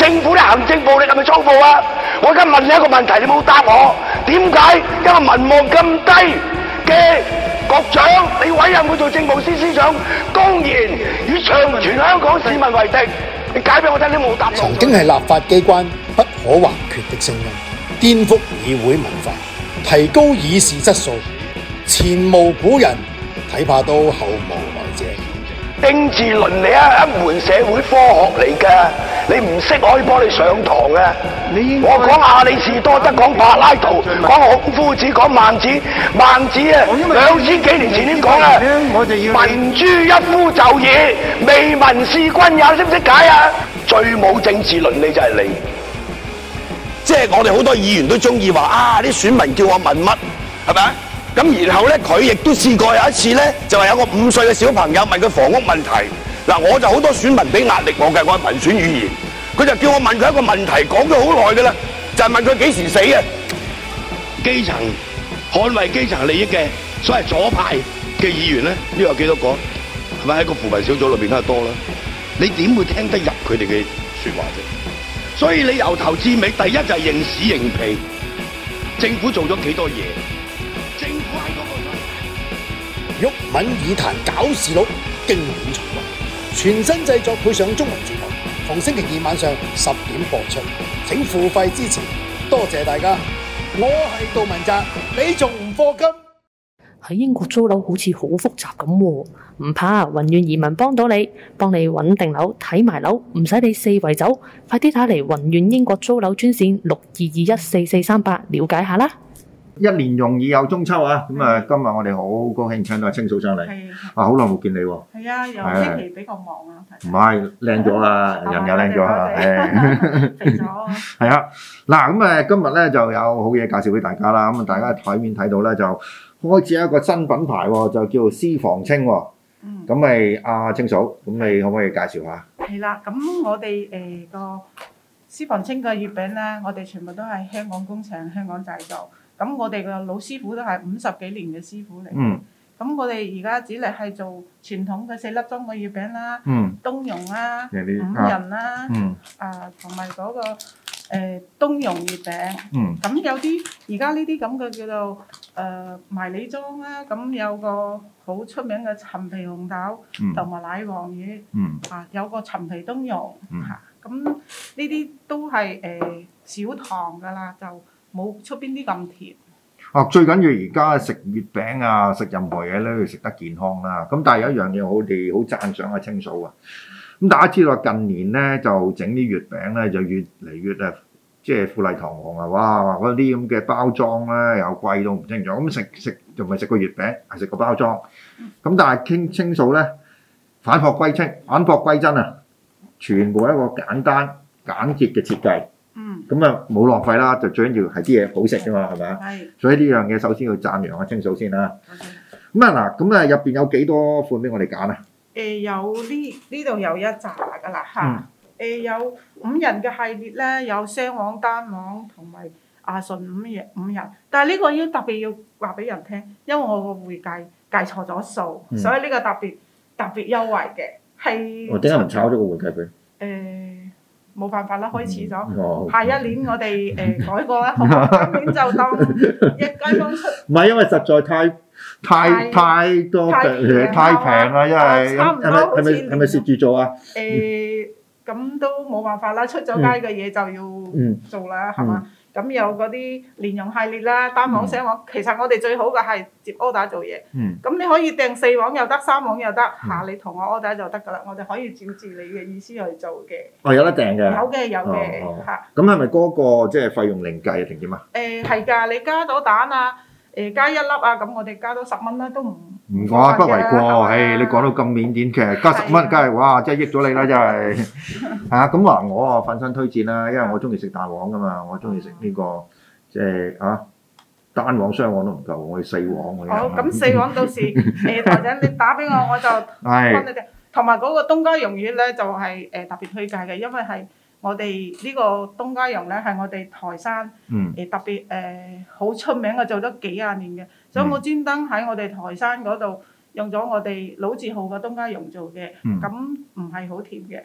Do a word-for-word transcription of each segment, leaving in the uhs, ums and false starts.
政府啲行政暴力係咪粗暴啊？我而家問你一個問題，你冇答我，點解一個民望咁低嘅局長，你委任佢做政務司司長，公然與長全香港市民為敵？你解俾我聽，你冇答我。 曾經係立法機關不可或缺的聲音，顛覆議會文化，提高議事質素，前無古人，睇怕都後無來者。 政治倫理係一門社會科學嚟㗎，你唔識可以幫你上堂嘅。我講亞里士多德，講柏拉圖，講孔夫子，講孟子。孟子啊，兩千幾年前已經講啦，民諸一夫就義，未聞事君也，識唔識解啊？最冇政治倫理就係你。即係我哋好多議員都中意話啊，啲選民叫我問乜，係咪啊？咁然後咧，佢亦都試過有一次咧，就係有個五歲嘅小朋友問佢房屋問題。嗱，我就好多選民俾壓力我嘅，我係民選語言，佢就叫我問佢一個問題，講咗好耐嘅啦，就係問佢幾時死嘅。基層捍衞基層利益嘅所謂左派嘅議員咧，呢個有幾多個？係咪喺個扶貧小組裏邊都係多啦？你點會聽得入佢哋嘅説話啫？所以你由頭至尾，第一就係認屎認屁，政府做咗幾多嘢？政府喺嗰個毓民議壇搞事佬經典重溫，全新製作配上中文字幕，逢星期二晚上十點播出，請付費支持，多謝大家。我係杜汶澤，你仲唔課金？ 喺英國租樓好似好複雜咁喎，唔怕，宏遠移民幫到你，幫你揾定樓睇埋樓，唔使你四圍走，快啲打嚟宏遠英國租樓專線六二二一四四三八了解下啦。 一年容易有中秋啊！咁啊，今日我哋好高興請到阿青嫂上嚟。係啊，好耐冇見你喎。 係啊，有星期比較忙啊。 唔係靚咗啊，人又靚咗啊，誒， 肥咗。 係啊，嗱咁誒，今日咧就有好嘢介紹俾大家啦。咁啊，大家喺台面睇到咧就開始有一個新品牌喎，就叫做私房青喎。嗯。咁咪阿青嫂，咁你可唔可以介紹下？ 係啦，咁我哋誒個私房青嘅月餅咧，我哋全部都係香港工程、香港製造。咁我哋嘅老師傅都係五十幾年嘅師傅嚟。嗯。咁我哋而家只係係做傳統嘅四粒裝嘅月餅啦。嗯。冬蓉啦，五仁啦。嗯。啊，同埋嗰個誒冬蓉月餅。嗯。咁有啲而家呢啲咁嘅叫做誒迷你裝啦，咁有個好出名嘅陳皮紅豆，同埋奶黃魚。嗯。啊，有個陳皮冬蓉。嗯。嚇，咁呢啲都係誒少糖㗎啦，就。冇出邊啲咁甜。 哦，最緊要而家食月餅啊，食任何嘢咧要食得健康啦。咁但係有一樣嘢我哋好讚賞阿青嫂啊。咁大家知道近年咧就整啲月餅咧就越嚟越誒，即係富麗堂皇啊！哇，嗰啲咁嘅包裝咧又貴到唔清楚。咁食食就唔係食個月餅，係食個包裝。咁但係青青嫂咧反璞歸真，反璞歸真啊！全部一個簡單簡潔嘅設計。嗯，咁啊冇浪費啦，就最緊要係啲嘢好食㗎嘛，係咪啊？係。所以呢樣嘢首先要讚揚阿青嫂先啦。咁啊嗱，咁啊入邊有幾多款俾我哋揀啊？ 誒有呢呢度有一紮㗎啦嚇。誒有五仁嘅系列咧，有雙黃、單黃同埋啊純五仁五仁。但係呢個要特別要話俾人聽，因為我個會計計錯咗數，所以呢個特別特別優惠嘅係。我點解唔炒咗個會計俾？誒。冇辦法啦，開始咗。嗯、下一年我哋誒、呃、改過啦，好嘛？今年就當一街坊出。唔係因為實在太太太多太平啦，因為係咪係咪係咪蝕住做啊？誒、呃，咁都冇辦法啦，出咗街嘅嘢就要做啦，係嘛？咁有嗰啲蓮蓉系列啦，單黃、雙黃，其實我哋最好嘅係接 order 做嘢。嗯。咁你可以訂四黃又得，三黃又得，嚇你同我 order 就得㗎啦，我哋可以照住你嘅意思去做嘅。哦，有得訂嘅。有嘅有嘅嚇。咁係咪嗰個即係費用另計定點啊？誒係㗎，你加咗蛋啊，誒加一粒啊，咁我哋加多十蚊啦，都唔唔話不為過。誒，你講到咁腼腆，其實加十蚊，梗係哇，真係益咗你啦，真係。係啊，咁話我啊奮身推薦啦，因為我中意食蛋黃㗎嘛，我中意食呢個即係啊單黃雙黃都唔夠，我要四黃嗰啲。好，咁四黃到時誒台長你打俾我，我就幫你哋。同埋嗰個東家蓉月咧就係誒特別推介嘅，因為係我哋呢個東家蓉咧係我哋台山誒特別誒好出名嘅，做咗幾廿年嘅，所以我專登喺我哋台山嗰度用咗我哋老字號嘅東家蓉做嘅，咁唔係好甜嘅。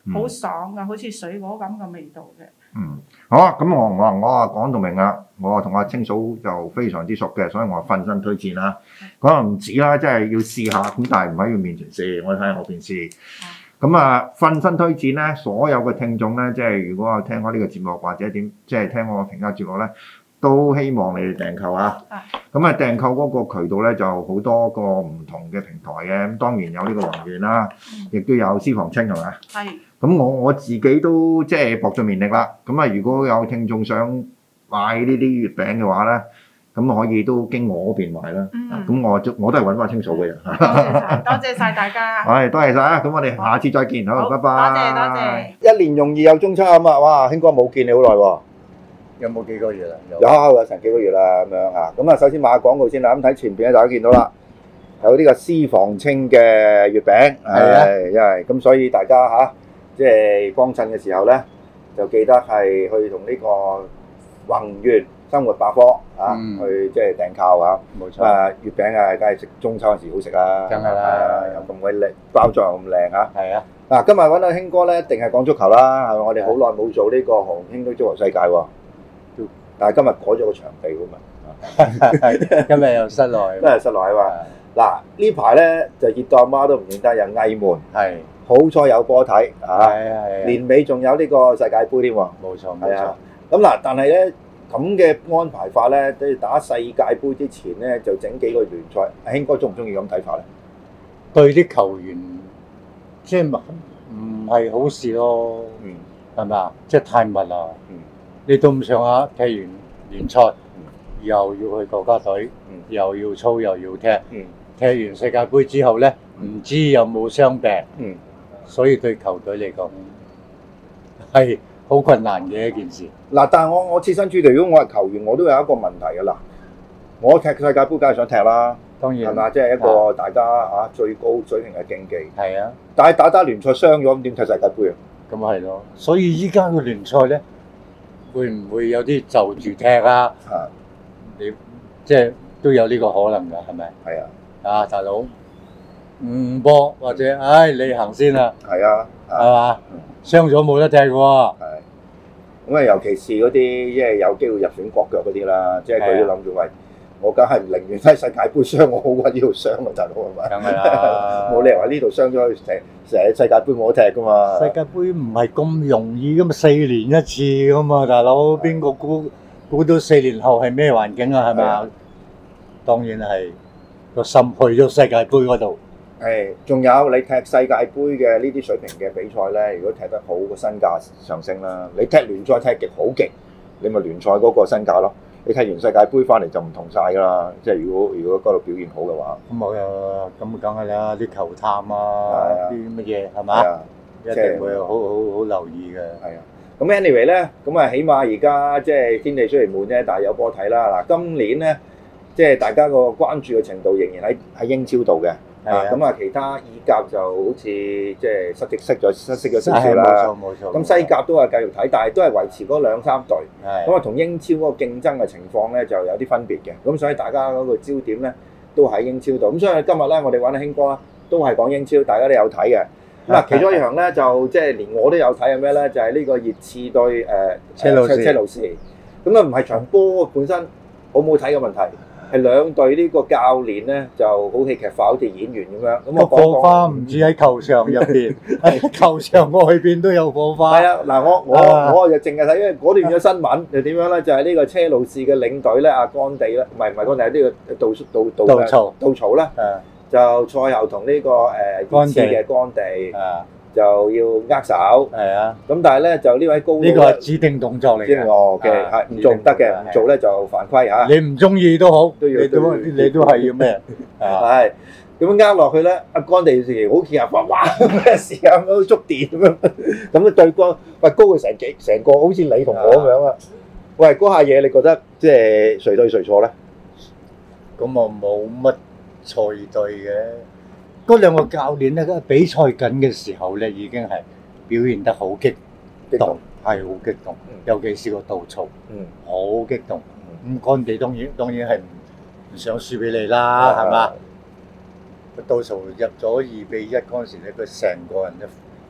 好爽噶，好似水果咁嘅味道嘅。 嗯，好啊，咁我我我啊講到明啦，我啊同阿清嫂就非常之熟嘅，所以我瞓身推薦啦。可能唔止啦，即係要試下，咁但係唔喺佢面前試，我睇下我邊試。咁啊，瞓身推薦咧，所有嘅聽眾咧，即係如果有聽開呢個節目或者點，即係聽我嘅評價節目咧，都希望你哋訂購啊。咁啊，訂購嗰個渠道咧就好多個唔同嘅平台嘅，咁當然有呢個宏源啦，亦都有私房清係咪？ 係。 咁我我自己都即係搏盡綿力啦。咁啊，如果有聽眾想買呢啲月餅嘅話咧，咁可以都經我嗰邊買啦。咁、嗯、我我都係揾翻清楚嘅人。多謝晒，多謝曬大家。 係，多謝晒啊！咁我哋下次再見，好，好拜拜。 多謝多謝。 一年容易有中秋啊嘛！哇，興哥冇見你好耐喎。 有冇幾個月啦？ 有有成幾個月啦咁樣嚇。咁啊，首先買下廣告先啦。咁睇前邊咧，大家見到啦，有呢個私房清嘅月餅。係啊，因為咁所以大家嚇。即係幫襯嘅時候咧，就記得係去同呢個宏源生活百科啊，嗯、去即係訂購啊。冇錯。啊，月餅啊，梗係食中秋嗰時好食啦。梗係啦，又咁鬼靚，包裝又咁靚嚇。係啊。嗱，今日揾到興哥咧，一定係講足球啦。係咪？我哋好耐冇做呢個何興都足球世界喎。但係今日改咗個場地喎嘛。 今日又室內。 都係室內啊嘛。嗱，呢排咧就熱到阿媽都唔認得，有翳門。係。好彩有波睇啊！年尾仲有呢個世界盃添喎。冇錯，冇錯。咁嗱，但係咧咁嘅安排法咧，都要打世界盃之前咧，就整幾個聯賽。阿興哥中唔中意咁睇法咧？ 對啲球員即係唔係好事咯。嗯，係咪啊？即係太密啦。嗯，你到咁上下踢完聯賽，又要去國家隊，又要操又要踢。嗯，踢完世界盃之後咧，唔知有冇傷病。嗯。所以對球隊嚟講係好困難嘅一件事。 嗱，但係我我設身處地，如果我係球員，我都有一個問題㗎啦。我踢世界盃梗係想踢啦，當然係嘛，即係一個大家嚇最高水平嘅競技。係啊，但係打打聯賽傷咗，咁點踢世界盃啊？ 咁係咯，所以依家嘅聯賽咧，會唔會有啲就住踢啊？啊，你即係都有呢個可能㗎，係咪？係啊，啊大佬。唔波或者，唉，你行先啦。係啊，係嘛？傷咗冇得踢喎。係。 咁啊，尤其是嗰啲即係有機會入選國腳嗰啲啦，即係佢都諗住喂，我梗係唔寧願喺世界盃傷，我好過呢度傷啊，大佬係咪？梗係啦。冇理由喺呢度傷咗去成成日世界盃冇得踢噶嘛。 世界盃唔係咁容易噶嘛，四年一次噶嘛，大佬邊個估估到四年後係咩環境啊？係咪啊？當然係個心去咗世界盃嗰度。 誒，仲有你踢世界盃嘅呢啲水平嘅比賽咧，如果踢得好，個身價上升啦。你踢聯賽踢極好極，你咪聯賽嗰個身價咯。你踢完世界盃翻嚟就唔同晒㗎啦。即係如果如果嗰度表現好嘅話， 咁我又咁梗係啦，啲球探啊，啲乜嘢係嘛，一定會好好好留意嘅。係啊。 咁 anyway 咧，咁啊起碼而家即係天氣雖然悶啫，但係有波睇啦。嗱，今年咧即係大家個關注嘅程度仍然喺喺英超度嘅。啊，咁啊，其他意甲就好似即係失職失咗失色咗少少啦。冇錯冇錯。咁西甲都係繼續睇，但係都係維持嗰兩三隊。係。咁啊，同英超嗰個競爭嘅情況咧就有啲分別嘅。咁所以大家嗰個焦點咧都喺英超度。咁所以今日咧，我哋揾阿興哥啦，都係講英超，大家都有睇嘅。咁啊，其中一樣咧就即係連我都有睇係咩咧？就係呢個熱刺對誒車路士。車路士。咁啊，唔係場波本身好唔好睇嘅問題。係兩隊呢個教練咧就好戲劇化，好似演員咁樣。咁個火花唔止喺球場入邊，喺球場外邊都有火花。 係啊，嗱我我我就淨係睇，因為嗰段嘅新聞就點樣咧？就係呢個車路士嘅領隊咧，阿干地咧，唔係唔係干地，係呢個杜杜杜杜曹杜曹咧，就賽後同呢個誒熱刺嘅干地。就要握手，係啊，咁但係咧就呢位高呢個係指定動作嚟嘅， 哦嘅係唔做唔得嘅，唔做咧就犯規嚇。 你唔中意都好，都要你都你都係要咩？ 係咁樣握落去咧，阿干地時好似啊哇哇咩事啊，好觸電咁樣，咁啊對方喂高佢成幾成個好似你同我咁樣啊！喂嗰下嘢你覺得即係誰對誰錯咧？ 咁啊冇乜錯對嘅。嗰兩個教練咧，比賽緊嘅時候咧，已經係表現得好激動，係好激動，尤其是個杜曹，好激動。咁干地當然當然係唔想輸俾你啦，係嘛？杜曹入咗二比一嗰陣時咧，佢成個人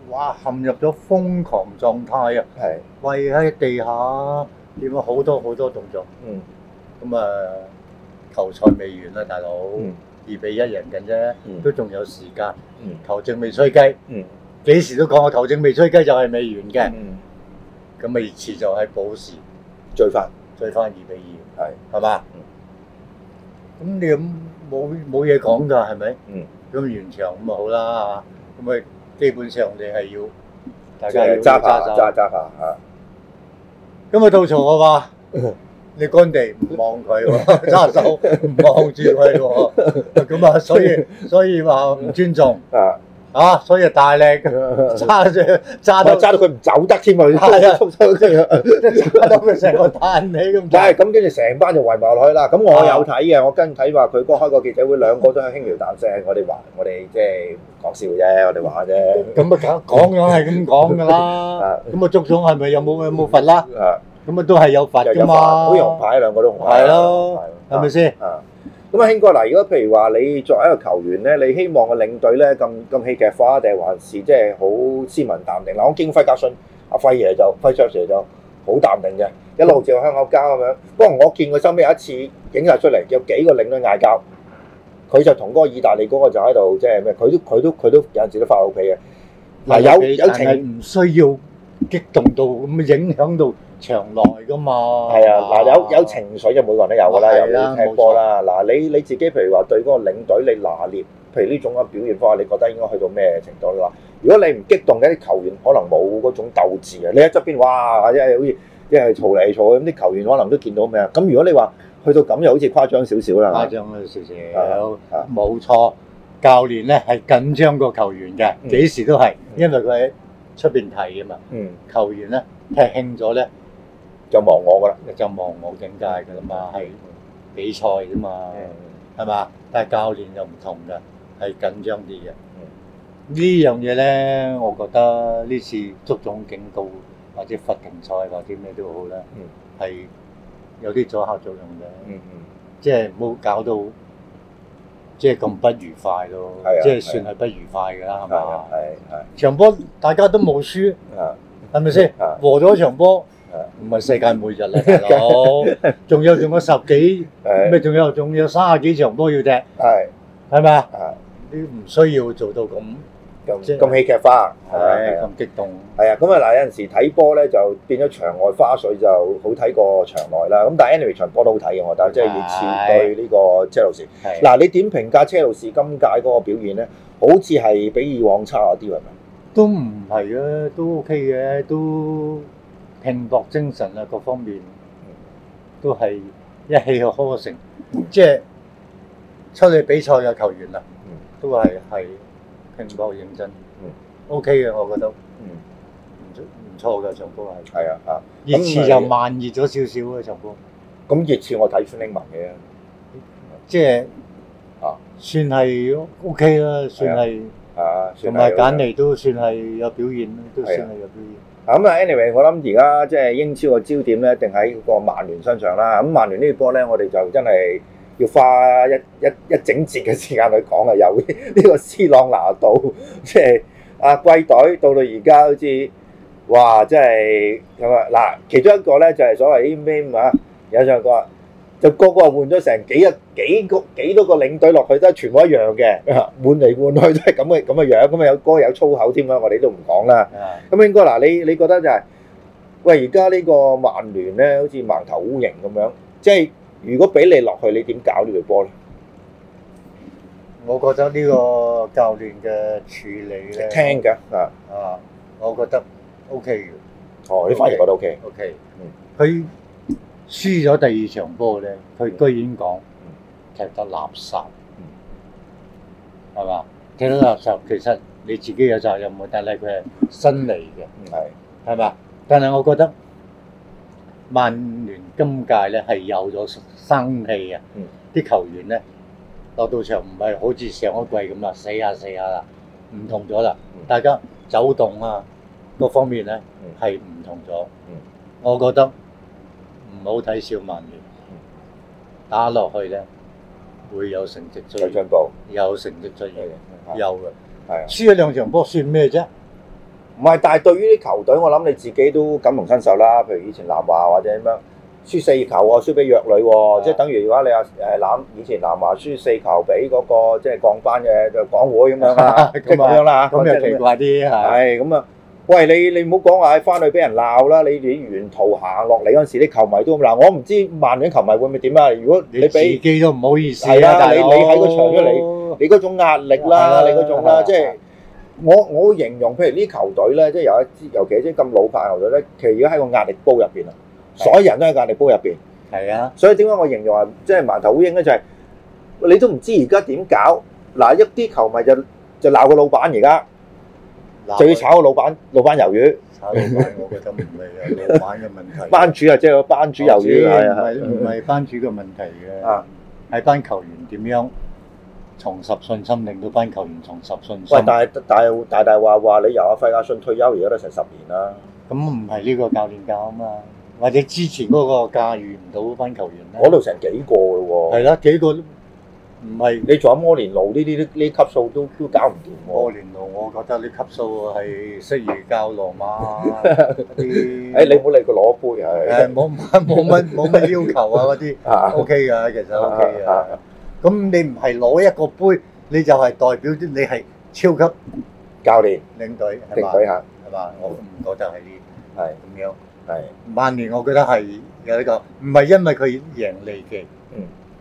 哇陷入咗瘋狂狀態啊！ 係跪喺地下，點啊好多好多動作。 嗯咁啊，球賽未完啦，大佬， 嗯二比一贏緊啫， 嗯都仲有時間。 嗯球證未吹雞， 嗯幾時都講我球證未吹雞就係未完嘅。 嗯， 咁啊熱刺就喺補時追翻追翻二比二， 係係嘛？咁你咁冇冇嘢講㗎，係咪？ 嗯。 咁完場咁啊好啦，咁咪基本上你係要大即家要係揸下手揸揸下嚇。 咁啊吐槽我話你乾地唔望佢喎，揸手唔望住佢喎，咁啊所以所以話唔尊重啊！ 啊，所以大力揸住揸到我揸到佢唔走得添啊！ 係啊收收即係揸到佢成個彈起咁但係咁跟住成班就圍埋落去啦。咁我有睇嘅，我跟睇話佢嗰開個記者會，兩個都係輕描淡寫。我哋話我哋即係講笑啫，我哋話啫。 咁啊講講梗係咁講㗎啦啊。 咁啊足總係咪有冇有冇罰啦？ 啊， 咁啊都係有罰又有㗎嘛。 好紅牌，兩個都紅牌。 係咯，係咪先？ 啊，咁啊，興哥嗱，如果譬如話你作為一個球員咧，你希望個領隊咧咁咁戲劇化，定係還是即係好斯文淡定？嗱，我見費格遜阿費爺就費爵士就好淡定嘅，一路嚼香口膠咁樣。不過我見佢收尾有一次影晒出嚟，有幾個領隊嗌交，佢就同嗰個意大利嗰個就喺度即係咩？佢都佢都佢都有陣時都發老脾嘅。嗱，有有情唔需要激動到咁影響到場內㗎嘛。 係啊，嗱有有情緒就每個人都有㗎啦， 係啦有踢波啦。嗱你你自己譬如話對嗰個領隊你拿捏，譬如呢種嘅表現方法，你覺得應該去到咩程度？你話如果你唔激動嘅啲球員，可能冇嗰種鬥志啊！你喺側邊哇，即係好似即係嘈嚟嘈去，咁啲球員可能都見到咩啊？咁如果你話去到咁，又好似誇張少少啦。 誇張咗少啊少，冇錯。教練咧係緊張過球員嘅， 嗯幾時都係，因為佢喺出邊睇啊嘛。 嗯， 球員咧踢興咗咧， 就忘我㗎啦。 就忘我境界㗎啦嘛，係比賽啫嘛，係嘛？但係教練又唔同㗎，係緊張啲嘅。呢樣嘢咧，我覺得呢次足總警告或者罰停賽或者咩都好啦，係有啲阻嚇作用嘅。 嗯嗯， 即係唔好搞到即係咁不愉快咯， 係啊即係算係不愉快㗎啦，係嘛？ 係係場波大家都冇輸， 啊係咪先？ 啊和咗場波啊， 唔係世界末日啦，大佬！仲有仲有十幾係咩？仲有仲有三十幾場波要踢， 係係咪啊？ 啊， 你唔需要做到咁即係咁咁戲劇化係啊係係啊。 咁激動。 係啊，咁啊嗱，有陣時睇波咧就變咗場外花絮就好睇過場內啦。咁但係 anyway 場波都好睇嘅，我覺得即係熱刺對呢個車路士。 係嗱，你點評價車路士今屆嗰個表現咧？好似係比以往差咗啲係咪？ 都唔係啊，都 OK 嘅，都拼搏精神啊，各方面都係一氣呵成，即係出去比賽嘅球員啊，都係係拼搏認真，OK 嘅，我覺得嗯， 唔唔錯嘅場波係。 係啊啊！ 熱刺就慢熱咗少少嘅場波， 咁熱刺我睇孫興文嘅， 即係啊算係 OK 啦，算係啊， 同埋簡嚟。 尼都算係有表現，都算係有表現。 咁啊，anyway，我諗而家即係英超嘅焦點咧，一定喺個曼聯身上啦。咁曼聯呢個波咧，我哋就真係要花一一一整節嘅時間去講啊。由呢個斯朗拿度，即係啊歸隊到到而家好似，哇！真係咁啊嗱，其中一個咧就係所謂啲咩啊，有上個就個個換咗成幾日幾個幾多個領隊落去都係全部一樣嘅，換嚟換去都係咁嘅咁嘅樣，咁啊有歌有粗口添啦，我哋都唔講啦。咁應該嗱，你你覺得就係、是，喂而家呢個曼聯咧，好似盲頭烏蠅咁樣，即係如果俾你落去，你點搞呢隊波咧？ 我覺得呢個教練嘅處理咧， 聽㗎啊， 啊，我覺得 OK 嘅。 哦，你反而覺得 OK？ OK， 嗯佢輸咗第二場波咧，佢居然講踢得垃圾，係嘛？踢得垃圾，其實你自己有責任喎，但係佢係新嚟嘅， 嗯係係嘛？但係我覺得曼聯今屆咧係有咗生氣啊！ 嗯啲球員咧落到場唔係好似上一季咁啦，死下死下啦，唔同咗啦， 嗯大家走動啊各方面咧嗯係唔同咗。 嗯我覺得唔好睇小曼聯，打落去咧會有成績出現， 有進步， 有成績出現， 係有嘅。 係啊， 輸咗兩場波算咩啫？ 唔係，但係對於啲球隊，我諗你自己都感同身受啦。譬如以前南華或者咁樣輸四球喎，輸俾弱旅喎，即係等於如果你話誒南以前南華輸四球俾嗰個即係降班嘅港會咁樣啦，即係咁樣啦嚇。 咁又奇怪啲係。 係咁啊！喂，你你唔好講話翻去俾人鬧啦！你哋沿途行落嚟嗰陣時，啲球迷都嗱，我唔知曼聯球迷會唔會點啊？如果你你自俾己都唔好意思係啊，你大佬你喺個場出嚟，你嗰種壓力啦，你嗰種啦，即係。我我會形容，譬如呢啲球隊咧，即係有一支，尤其係啲咁老派球隊咧，其實而家喺個壓力煲入邊啊，所有人都喺壓力煲入邊。 係啊， 所以點解我形容話，即係盲頭烏蠅咧，就係你都唔知而家點搞。嗱，一啲球迷就就鬧個老闆，而家就要炒個老闆，老闆魷魚。 炒老闆，我覺得唔係啊，老闆嘅問題。 班主啊，即係個班主魷魚，係啊， 唔係唔係班主嘅問題嘅， 啊， 係班球員點樣重拾信心，令到班球員重拾信心。 喂，但係大大大話話你由阿費亞遜退休，而家都成十年啦。 咁唔係呢個教練教啊嘛，或者之前嗰個駕馭唔到班球員咧。 嗰度成幾個嘅喎。 係啦，幾個唔係你仲有摩連奴呢啲呢呢級數都都搞唔掂喎。 摩連奴，我覺得呢級數係適宜教羅馬嗰啲。 誒，你唔好理佢攞杯係。 誒，冇冇乜冇乜要求啊嗰啲，O K 㗎，其實 O K 㗎。咁你唔係攞一個杯，你就係代表啲你係超級教練領隊係嘛？ 領隊嚇係嘛？我唔覺得係呢係咁樣。 係曼聯我覺得係有呢個，唔係因為佢贏利記。 嗯。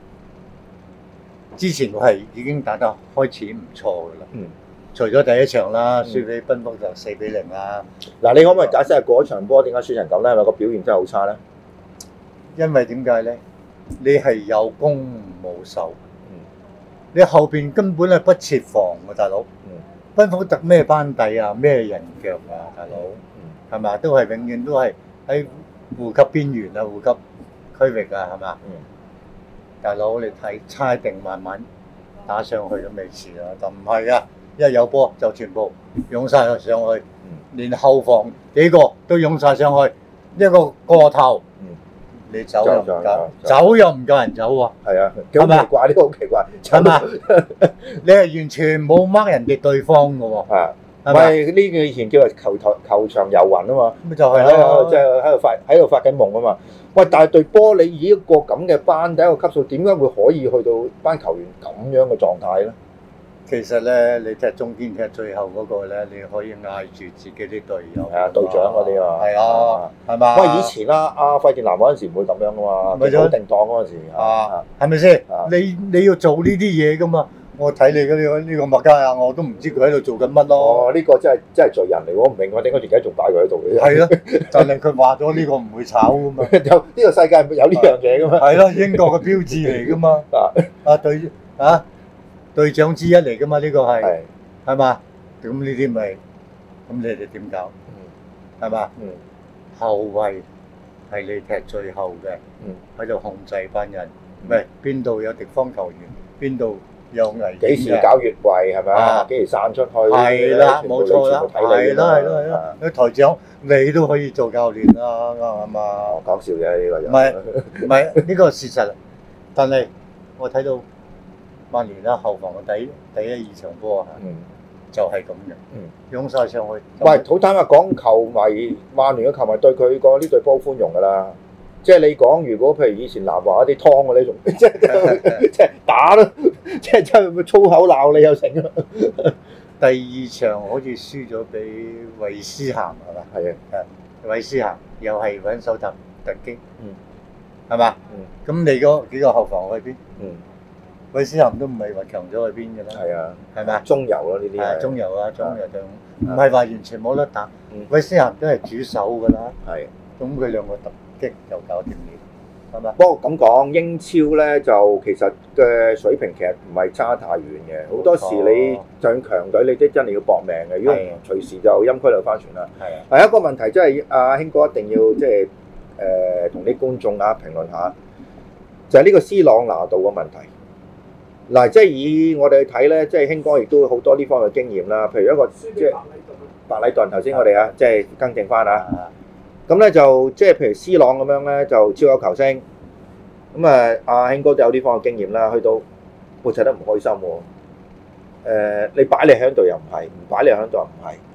之前係已經打得開始唔錯㗎啦。 嗯。 除咗第一場啦，輸俾賓福就四比零啦。 嗱，你可唔可以解釋下嗰場波點解輸成咁咧？係咪個表現真係好差咧？ 因為點解咧？你係有攻冇守。你後邊根本係不設防喎，大佬。嗯。賓福特咩班底啊？咩人腳啊，大佬？嗯。係嘛？都係永遠都係喺護級邊緣啊，護級區域啊，係嘛？嗯。大佬，你睇猜定慢慢打上去都未遲啦，就唔係啊！一有波就全部湧晒上去，嗯、連後防幾個都湧晒上去，一個過頭。嗯。你走又唔夠，走又唔夠人走喎。 係啊，幾奇怪，呢個好奇怪， 係嘛？你係完全冇掹人哋對方嘅喎。 係，唔係呢個以前叫做球台球場遊魂啊嘛。 咁就係咯， 即係喺度發喺度發緊夢啊嘛。喂，但係隊波你以一個咁嘅班底一個級數，點解會可以去到班球員咁樣嘅狀態咧？ 其實咧，你踢中堅踢最後嗰個咧，你可以嗌住自己啲隊友。 係啊，隊長嗰啲啊。 係啊，係嘛？ 喂，以前啦，阿費迪南嗰陣時唔會咁樣噶嘛，好定當嗰陣時。 啊，係咪先？你你要做呢啲嘢噶嘛？我睇你嗰呢呢個麥加亞，我都唔知佢喺度做緊乜咯。 哦，呢個真係真係罪人嚟，我唔明我點解而家仲擺佢喺度嘅。 係咯，就係佢話咗呢個唔會炒噶嘛。 有呢個世界有呢樣嘢噶嘛？ 係咯，英國嘅標誌嚟噶嘛。啊，啊隊啊！隊長之一嚟噶嘛？呢個係係嘛？咁呢啲咪咁你哋點搞？係嘛？後衞係你踢最後嘅，喺度控制班人。喂，邊度有敵方球員？邊度有危險？ 幾時搞越位係咪啊？幾時散出去？ 係啦，冇錯啦，係啦，係啦，係啦。你台長你都可以做教練啦，啱嘛？ 講笑嘅呢個人。 唔係唔係呢個事實，但係我睇到。曼聯啦，後防嘅第第一二場波啊，嗯、就係咁嘅，湧晒、嗯、上去。 喂，好坦白講，球迷曼聯嘅球迷對佢個呢隊波寬容㗎啦。即係你講，如果譬如以前南華一啲湯嘅呢種，即係即係打咯，即係真係粗口鬧你又成啦。 第二場好似輸咗俾韋斯咸係嘛？ 係啊， 係韋斯咸又係揾手突突擊，嗯，係嘛？嗯，咁你嗰幾個後防去邊？嗯。韋斯咸都唔係話強咗去邊嘅啦，係啊，係咪中游咯呢啲係中游啊，中游就唔係話完全冇得打。韋斯咸都係主手㗎啦，係，咁佢兩個突擊就搞掂你，係嘛？ 不過咁講，英超咧就其實嘅水平其實唔係差太遠嘅，好多時你就算強隊，你都真係要搏命嘅，如果隨時就陰區流翻船啦。係啊，係一個問題，即係阿興哥一定要即係誒同啲觀眾啊評論下，就係呢個斯朗拿度嘅問題。嗱，即係以我哋去睇咧，即係興哥亦都好多呢方面嘅經驗啦。譬如一個即係白禮頓頭先我哋啊，即係更正翻啊。咁咧就即係譬如 C 朗咁樣咧，就超級球星。咁啊，阿興哥都有呢方面嘅經驗啦。去到會睇得唔開心喎。誒，你擺你喺度又唔係，唔擺你喺度又唔係。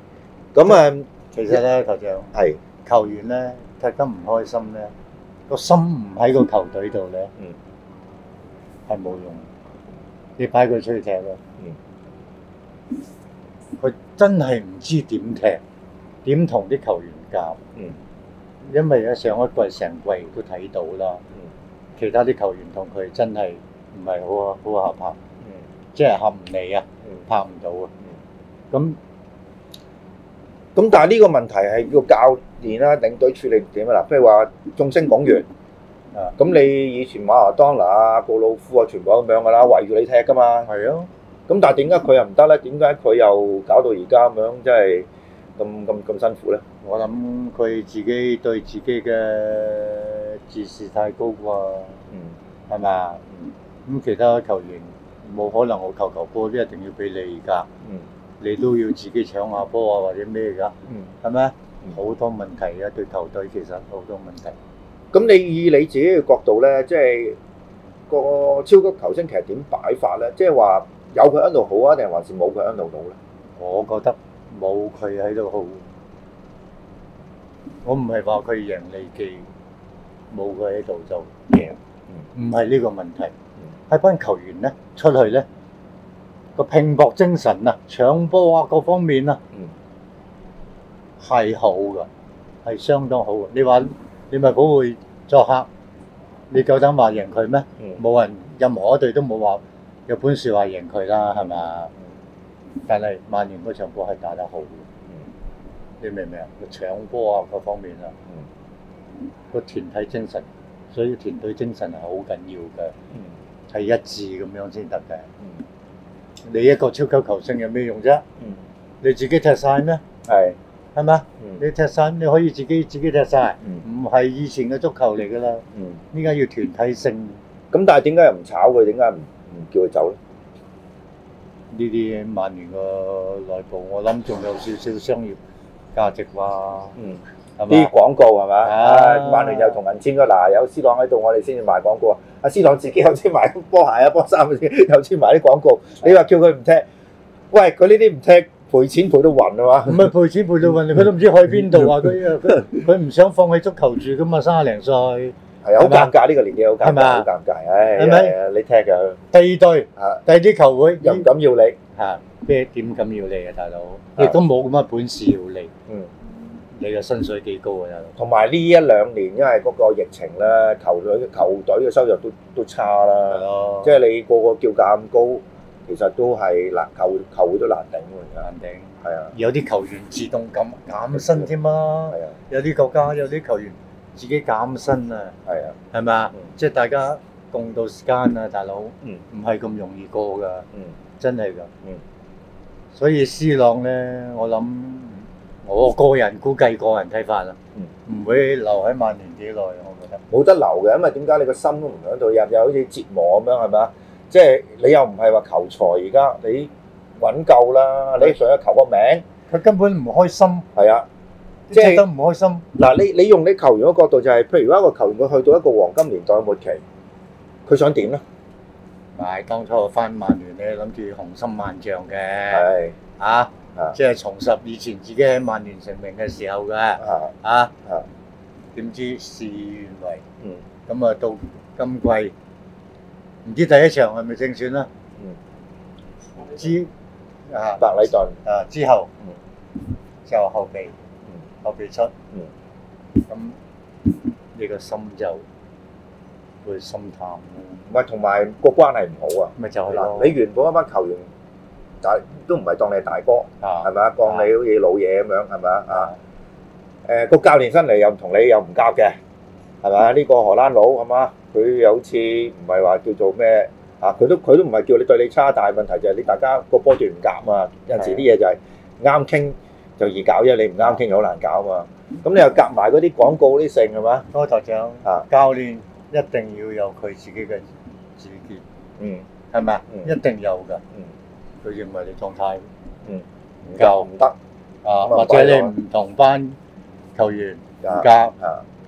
咁啊， 其實咧，頭長係球員咧踢得唔開心咧，個心唔喺個球隊度咧， 嗯， 係冇用。你派佢出去踢咯， 嗯， 佢真係唔知點踢，點同啲球員教， 嗯， 因為咧上一季成季都睇到啦， 嗯， 其他啲球員同佢真係唔係好好合拍， 嗯， 即係合唔嚟啊， 嗯拍唔到啊，咁。 咁但係呢個問題係個教練啦、領隊處理點啊？嗱，譬如話眾星拱月， 啊， 咁你以前馬拉當拿啊、告魯夫啊，全部咁樣噶啦，圍住你踢噶嘛。 係啊， 咁但係點解佢又唔得咧？點解佢又搞到而家咁樣，即係咁咁咁辛苦咧？ 我諗佢自己對自己嘅自視太高啩， 嗯， 係嘛？咁其他球員冇可能我球球波都一定要俾你㗎， 嗯， 你都要自己搶下波啊或者咩㗎， 嗯， 係咪？ 嗯好多問題啊，對球隊其實好多問題。 咁你以你自己嘅角度咧，即係個超級球星其實點擺法咧？即係話有佢喺度好啊，定係還是冇佢喺度好咧？ 我覺得冇佢喺度好，我唔係話佢贏利記，冇佢喺度就贏，唔係呢個問題。係班球員咧出去咧個拼搏精神啊、搶波啊各方面啊，係好噶，係相當好嘅。你話利物浦會作客，你夠膽話贏佢咩？冇人任何一隊都冇話有本事話贏佢啦，係嘛？但係曼聯嗰場波係打得好嘅，你明唔明啊？個搶波啊各方面啊，個團體精神，所以團隊精神係好緊要嘅。係一致咁樣先得嘅。你一個超級球星有咩用啫？你自己踢晒咩？ 係係咪？你踢晒，你可以自己自己踢晒，唔係以前嘅足球嚟㗎啦。依家要團體性。 咁但係點解又唔炒佢？點解唔唔叫佢走咧？ 呢啲曼聯個內部，我諗仲有少少商業價值啩。嗯。 啲廣告係嘛？啊，曼聯又同人簽咗，嗱有 C 朗喺度，我哋先至賣廣告啊！阿 C 朗自己有簽埋波鞋啊、波衫嗰啲，又簽埋啲廣告。你話叫佢唔踢，喂，佢呢啲唔踢，賠錢賠到暈啊嘛！ 唔係賠錢賠到暈，佢都唔知去邊度啊！佢佢佢唔想放棄足球住噶嘛，三廿零歲。 係啊，好尷尬呢個年紀，好尷尬，好尷尬。唉， 係咪？ 你踢嘅第二隊，第二啲球會又唔敢要你嚇，咩點敢要你啊，大佬？亦都冇咁嘅本事要你。嗯。你嘅薪水幾高啊？ 同埋呢一兩年，因為嗰個疫情咧，球隊球隊嘅收入都都差啦。係咯。即係你個個叫價咁高，其實都係難，球球會都難頂喎。 難頂。 係啊。 有啲球員自動減減薪添啊。係啊。有啲國家有啲球員自己減薪啊。係啊。係咪啊？即係大家共度時間啊，大佬。嗯。唔係咁容易過㗎。嗯。真係㗎。嗯。所以 C 朗咧，我諗。我個人估計個人睇法啦，唔會留喺曼聯幾耐，我覺得冇得留嘅，因為點解你個心都唔喺度，又又好似折磨咁樣，係咪啊？即係你又唔係話求財，而家你揾夠啦，你上去求個名， 佢根本唔開心。 係啊，即係都唔開心。 嗱，你你用你球員嘅角度就係，譬如話一個球員佢去到一個黃金年代末期，佢想點咧？ 係當初翻曼聯咧，諗住雄心萬丈嘅， 係啊。即係重拾以前自己喺曼聯成名嘅時候嘅，啊啊，點知事與願違，嗯，咁啊到今季唔知第一場係咪正選啦？嗯，之啊白禮頓啊之後，嗯，就後備，嗯，後備出，嗯，咁你個心就會心淡咯。 唔係同埋個關係唔好啊， 咪就係咯。 你原本一班球員。大都唔係當你係大哥，係咪啊？當你好似老嘢咁樣，係咪啊？啊！誒個教練新嚟又唔同你又唔夾嘅，係咪啊？呢個荷蘭佬係嘛？佢又好似唔係話叫做咩啊？佢都佢都唔係叫你對你差，但係問題就係你大家個波段唔夾嘛。有陣時啲嘢就係啱傾就易搞啫，你唔啱傾就好難搞嘛。咁你又夾埋嗰啲廣告啲性係嘛？ 多台長啊，教練一定要有佢自己嘅主見，嗯，係咪啊？一定有㗎，嗯。佢認為你狀態嗯唔夠唔得啊，或者你唔同班球員唔夾啊，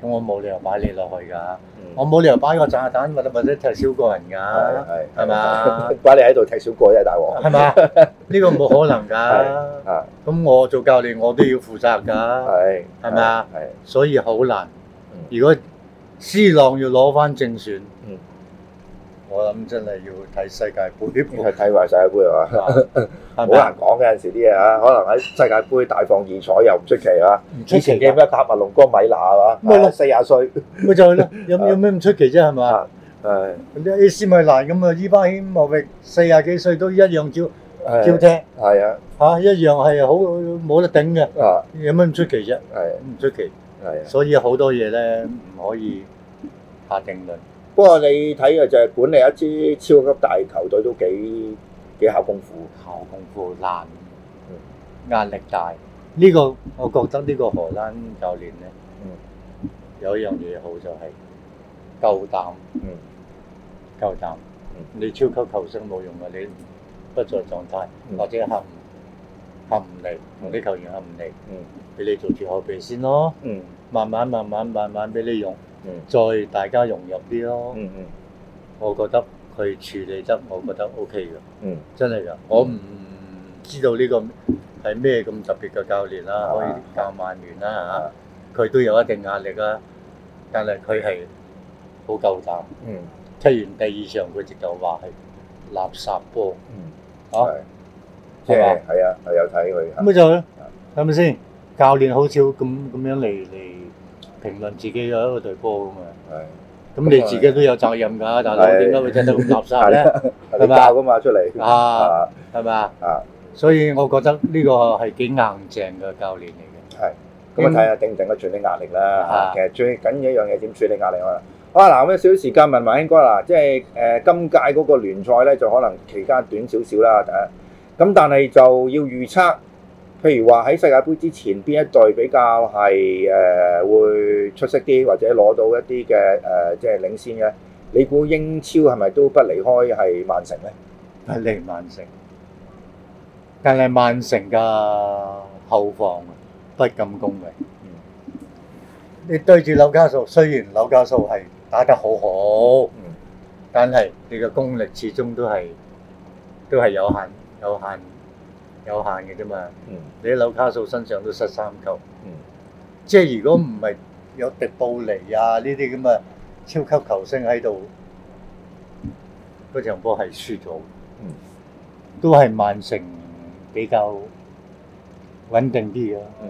咁我冇理由擺你落去㗎，我冇理由擺個炸彈或者或者踢少個人㗎，係嘛？ 擺你喺度踢少個真係大鑊， 係嘛？呢個冇可能㗎。咁我做教練我都要負責㗎，係係咪啊？所以好難。如果 C 朗要攞翻正選，我諗真係要睇世界盃， 係睇埋世界盃係嘛？好難講嘅有陣時啲嘢嚇，可能喺世界盃大放異彩又唔出奇啊！以前嘅咩喀麥隆哥米娜係嘛？咪四廿歲， 咪就係咯，有有咩唔出奇啫係嘛？係啲 A C 米蘭咁啊，伊巴謙莫域四廿幾歲都一樣照照踢， 係啊嚇一樣係好冇得頂嘅，有咩唔出奇啫？ 係唔出奇，係所以好多嘢咧唔可以下定論。 不過你睇嘅就係管理一支超級大球隊都幾幾考功夫， 考功夫難，壓力大。呢個我覺得呢個荷蘭教練咧，有一樣嘢好就係夠膽，夠膽。你超級球星冇用嘅，你不在狀態或者合唔合唔嚟，同啲球員合唔嚟，俾你做住後備先咯。慢慢慢慢慢慢俾你用。再大家融入啲咯，嗯嗯，我覺得佢處理得，我覺得 O K 嘅，嗯，真係㗎，我唔知道呢個係咩咁特別嘅教練啦，可以教曼聯啦嚇，佢都有一定壓力啦，但係佢係好夠膽，嗯，踢完第二場佢直頭話係垃圾波，嗯，嚇， 即係係啊，係有睇佢， 咁咪就係，係咪先？教練好少咁咁樣嚟嚟評論自己嘅一個隊波㗎嘛，係，咁你自己都有責任㗎，大佬點解會踢得咁垃圾咧？ 係咪教㗎嘛出嚟？ 啊，係咪啊？啊，所以我覺得呢個係幾硬淨嘅教練嚟嘅。 係，咁啊睇下頂唔頂得住啲壓力啦。其實最緊要一樣嘢點處理壓力啊？好啊嗱，咁有少少時間問埋興哥啦，即係誒今屆嗰個聯賽咧就可能期間短少少啦，第一，咁但係就要預測。譬如話喺世界盃之前，邊一隊比較係誒、呃、會出色啲，或者攞到一啲嘅誒即係領先嘅？你估英超係咪都不離開係曼城咧？ 係離曼城，但係曼城嘅後防不敢恭維。嗯、你對住紐卡素，雖然紐卡素係打得好好，嗯、但係你嘅功力始終都係都係有限，有限。有限嘅啫嘛，嗯、你喺紐卡素身上都失三球，嗯、即係如果唔係有迪布尼啊呢啲咁嘅超級球星喺度，嗰場波係輸咗，嗯、都係曼城比較穩定啲嘅，嗯、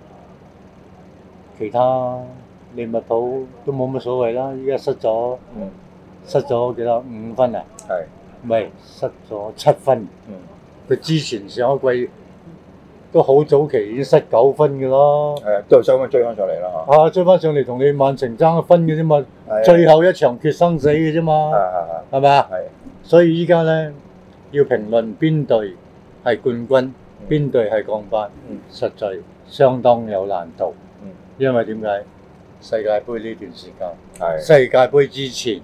其他利物浦都冇乜所謂啦，依家失咗，嗯、失咗幾多五分啊？係是，唔係失咗七分。嗯佢之前上一季都好早期已經失九分嘅咯， 係都係想翻追翻上嚟啦嚇。 啊，追翻上嚟同你曼城爭一分嘅啫嘛，最後一場決生死嘅啫嘛，係咪啊？係。所以依家咧要評論邊隊係冠軍，邊隊係降班，實在相當有難度。因為點解？世界盃呢段時間，係世界盃之前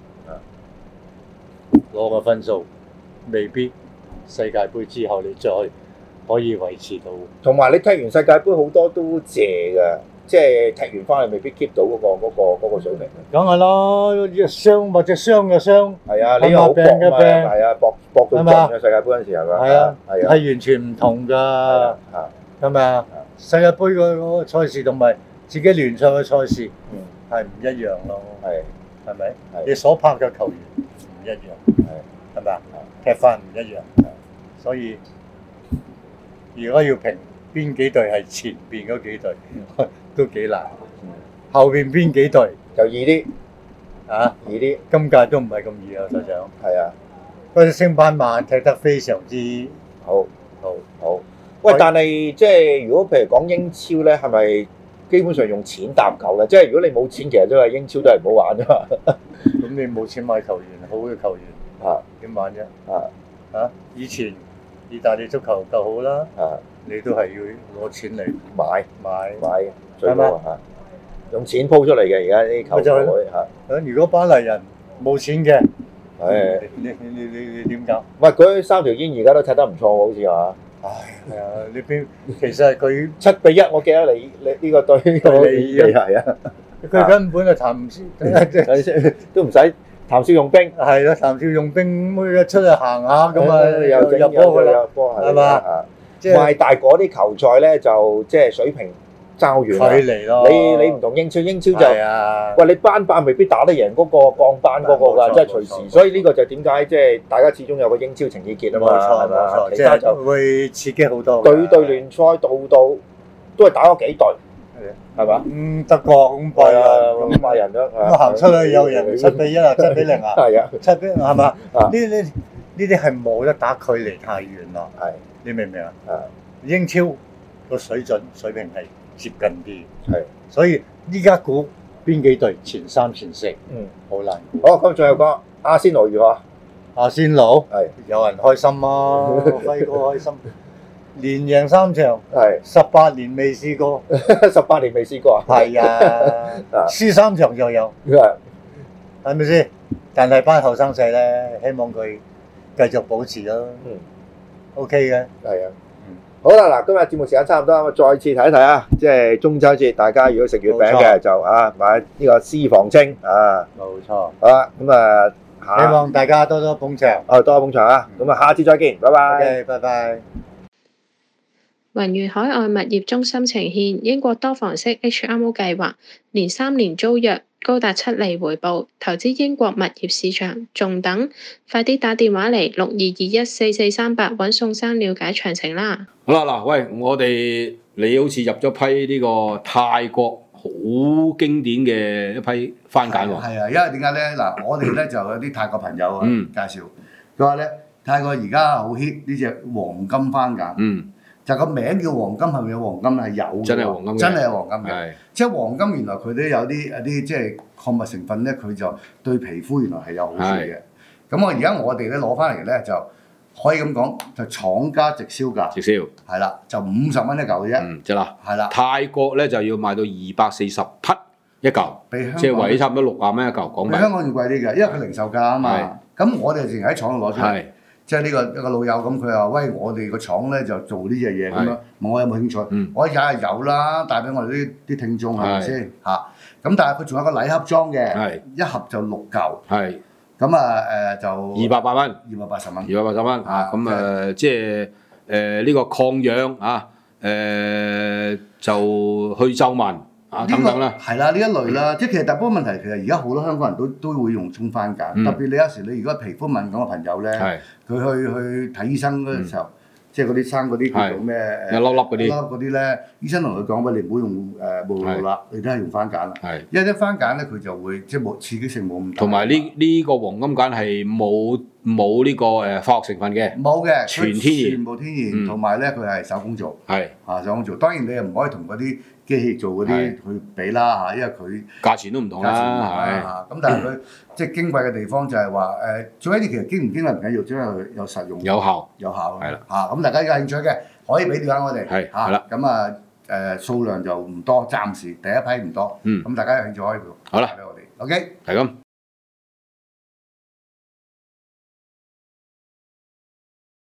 攞個分數未必。世界盃之後，你再可以維持到。 同埋你踢完世界盃好多都謝㗎，即係踢完翻嚟未必 keep 到嗰個嗰個嗰個水平。 梗係啦，傷或者傷嘅傷。 係啊，你有病嘅病。係啊，搏搏到盡嘅世界盃嗰陣時係咪？ 係啊，係完全唔同㗎。係咪啊？世界盃嗰個賽事同埋自己聯賽嘅賽事係唔一樣咯。係係咪？你所拍嘅球員唔一樣。係係咪啊？踢法唔一樣。所以如果要評邊幾隊係前邊嗰幾隊，嗯、都幾難。嗯、後邊邊幾隊就易啲， 啊易啲。 今屆都唔係咁易啊，所長。 係啊， 嗰隻升班馬踢得非常之好，好，好。喂，但係即係如果譬如講英超咧，係咪基本上用錢搭球嘅？即係如果你冇錢，其實都係英超都係唔好玩啫嘛。 咁你冇錢買球員，好嘅球員啊，點玩啫？啊啊！以前意大利足球夠好啦，啊，你都係要攞錢嚟買買買，最多嚇，用錢鋪出嚟嘅而家啲球隊嚇。 咁如果巴黎人冇錢嘅， 誒， 你你你你你點搞？ 唔係嗰三條煙而家都踢得唔錯喎，好似話。 唉，係啊，呢邊其實佢七比一，我記得你你呢個對對你係啊， 佢根本就談唔先， 都唔使談笑用兵， 係咯，談笑用兵，每日出去行下咁啊， 又入波噶啦，係嘛？即係但係嗰啲球賽咧就即係水平爭遠啦。 距離咯， 你你唔同英超，英超就啊， 喂你班霸未必打得贏嗰個降班嗰個㗎，即係隨時。所以呢個就點解即係大家始終有個英超情意結啊嘛，係嘛？其他就會刺激好多。 隊隊聯賽度度都係打咗幾隊。係嘛？ 嗯，德國咁貴啊， 咁買人咯， 咁行出去有人七比一啊，七比零啊， 係啊， 七比係嘛？呢呢呢啲係冇得打，距離太遠咯。係，你明唔明啊？啊，英超個水準水平係接近啲，係，所以依家估邊幾隊前三前四，嗯，好難估。 好，咁最後講阿仙奴如何？ 阿仙奴係有人開心啊，輝哥開心。連贏三場，係十八年未試過， 十八年未試過啊！ 係啊，輸三場就有，係咪先？但係班後生仔咧，希望佢繼續保持咯。嗯 ，OK 嘅， 係啊。好啦，嗱，今日節目時間差唔多，咁再次睇一睇啊，即係中秋節，大家如果食月餅嘅就啊買呢個私房清啊， 冇錯。 好啦，咁啊， 希望大家多多捧場， 啊，多多捧場啊！咁啊，下次再見，拜拜。 OK，拜拜。 宏遠海外物業中心呈現英國多房式 H M O 計劃，連三年租約，高達七厘回報，投資英國物業市場，仲等？快啲打電話嚟六二二一四四三八揾宋生了解詳情啦！ 好啦，嗱，喂，我哋你好似入咗批呢個泰國好經典嘅一批番梘喎。 係啊，因為點解咧？嗱，我哋咧就有啲泰國朋友啊介紹，佢話咧泰國而家好 hit 呢隻黃金番梘。嗯。就個名叫黃金，係咪有黃金？係有嘅， 真係黃金嘅， 真係有黃金嘅。即係黃金原來佢都有啲有啲即係礦物成分咧，佢就對皮膚原來係有好處嘅。咁我而家我哋咧攞翻嚟咧就可以咁講，就廠家直銷價。 直銷係啦，就五十蚊一嚿嘅啫。 嗯，即啦。 係啦。 泰國咧就要賣到二百四十匹一嚿，即係為差唔多六啊蚊一嚿港幣。 比香港要貴啲嘅，因為佢零售價啊嘛。咁我哋淨係喺廠度攞出嚟。即係呢個一個老友咁，佢話：喂，我哋個廠咧就做呢隻嘢咁樣，問我有冇興趣？嗯、我梗係有啦，帶俾我哋啲啲聽眾係咪先嚇？咁但係佢仲有個禮盒裝嘅，一盒就六嚿。係咁啊誒就二百八蚊， 二百八十蚊， 二百八十蚊啊！咁誒即係誒呢個抗氧啊誒就去皺紋。啊，等等啦， 係啦，呢一類啦，即係其實大部分問題，其實而家好多香港人都都會用中番梘，特別你有時你如果皮膚敏感嘅朋友咧，佢去去睇醫生嗰陣時候，即係嗰啲生嗰啲叫做咩一粒粒嗰啲， 粒嗰啲咧，醫生同佢講喂，你唔好用誒沐浴露啦，你都係用番梘啦，因為啲番梘咧佢就會即係冇刺激性冇咁大， 同埋呢呢個黃金梘係冇冇呢個誒化學成分嘅， 冇嘅， 全天然， 全部天然，同埋咧佢係手工做， 係啊手工做，當然你又唔可以同嗰啲機器做嗰啲去比啦嚇，因為佢價錢都唔同啦， 係咁，但係佢即係矜貴嘅地方就係話誒，最緊要其實經唔經唔緊要，只係佢有實用、 有效、 有效係啦嚇。咁大家有興趣嘅可以俾電話我哋係嚇， 啦。 咁啊誒數量就唔多，暫時第一批唔多，咁大家有興趣可以好啦俾我哋。OK， 係咁。